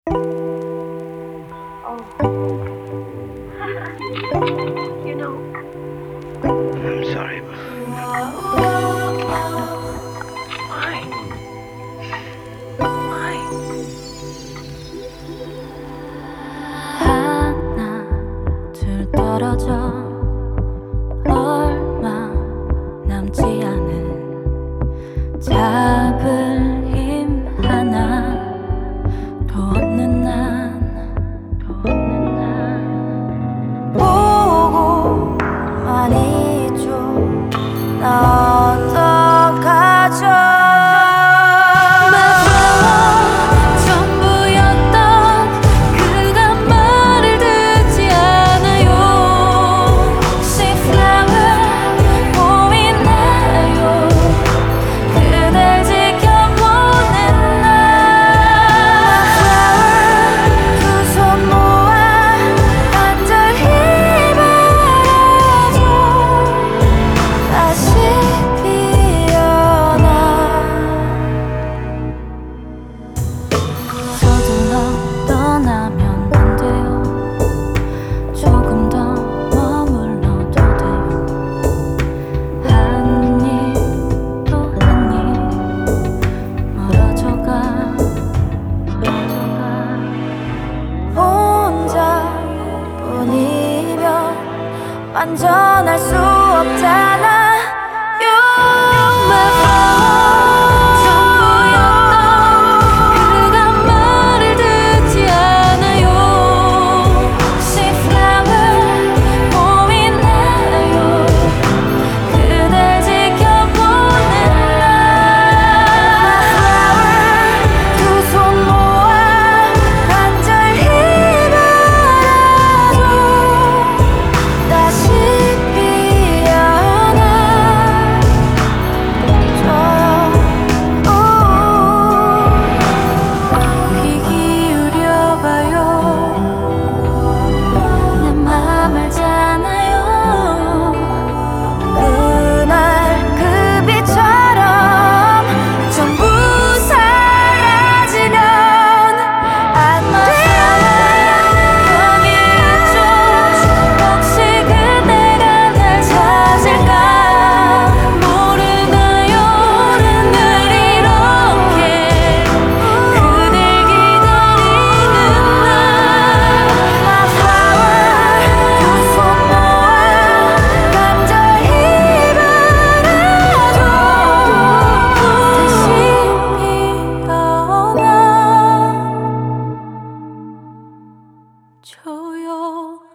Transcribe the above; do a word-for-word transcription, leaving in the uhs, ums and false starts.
You know. I'm sorry. Why? Why? 하나 둘 떨어져 얼마 남지 않은 잡을 힘 하나 도 없는 난도 없는 난 보고만 있죠. 나 어떡하죠? 완전할 수 없잖아. You're my flower. 전부였던 그가 말을 듣지 않아요. She flower 봄이 나요. 그댈 지켜보는 날 My flower 두 손 모아 한 절 힘을 다시 조용